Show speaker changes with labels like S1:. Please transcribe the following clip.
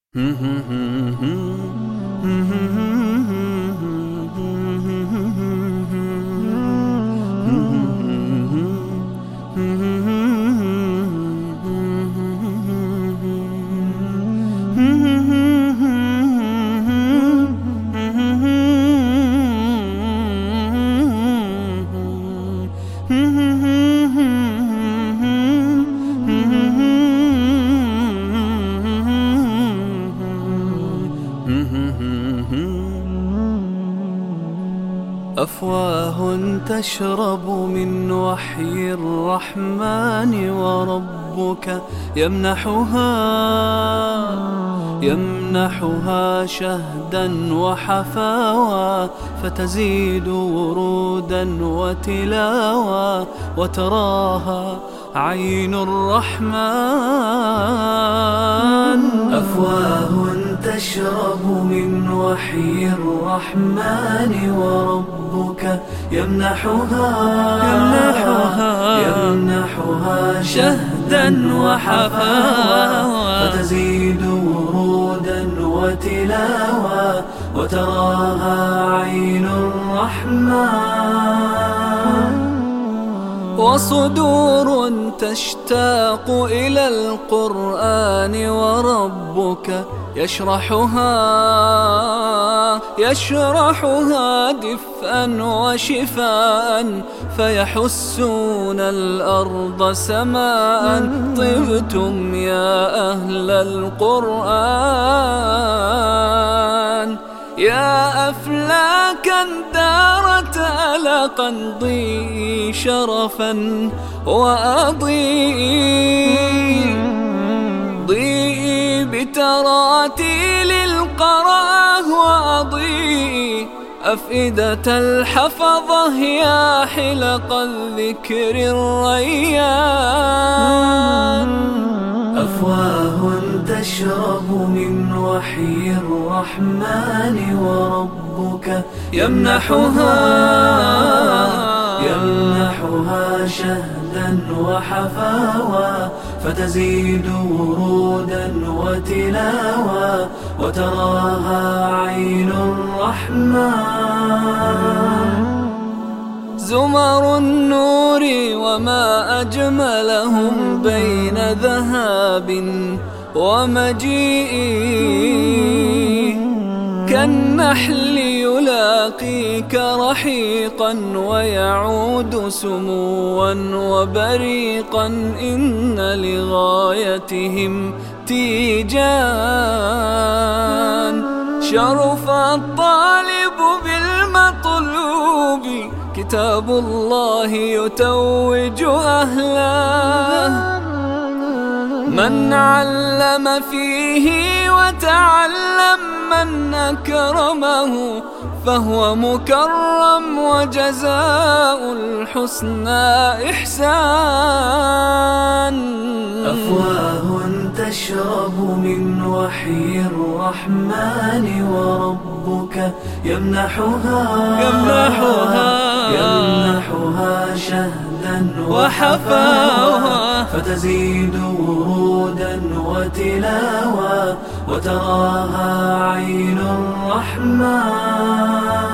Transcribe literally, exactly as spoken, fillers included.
S1: أفواه تشرب من وحي الرحمن وربك يمنحها يمنحها شهدا وحفاوى فتزيد ورودا وتلاوى وتراها عين الرحمن. أفواه تشرب من وحي الرحمن وربك يمنحها يمنحها يمنحها شهدا وحفاوى فتزيد ورودا وتلاوى وتراها عين الرحمن. وصدور تشتاق إلى القرآن وربك يشرحها يشرحها دفءا وشفاء فيحسون الأرض سماء. طبتم يا أهل القرآن يا أفلاكا دارت ألقا ضيئي شرفا وأضيئي ضيئي بتراتيل القراه وأضيئي أفئدة الحفظة يا حلق الذكر الريان. أفواه تشرب من وحي الرحمن وربك يمنحها يمنحها شهدا وحفاوى فتزيد ورودا وتلاوى وتراها عين الرحمن. زمر النور وما أجملهم بين ذهاب ومجيء كالنحل يلاقيك رحيقا ويعود سموا وبريقا. إن لغايتهم تيجان شرف الطالب بالمطلوب كتاب الله يتوج أهله. من علم فيه وتعلم من أكرمه فهو مكرم وجزاء الحسنى إحسان. أفواه تشرب من وحي الرحمن وربك يمنحها يمنحها يمنحها شهدا وحفاوى فتزيد ورودا وتلاوى وتراها عين الرحمن.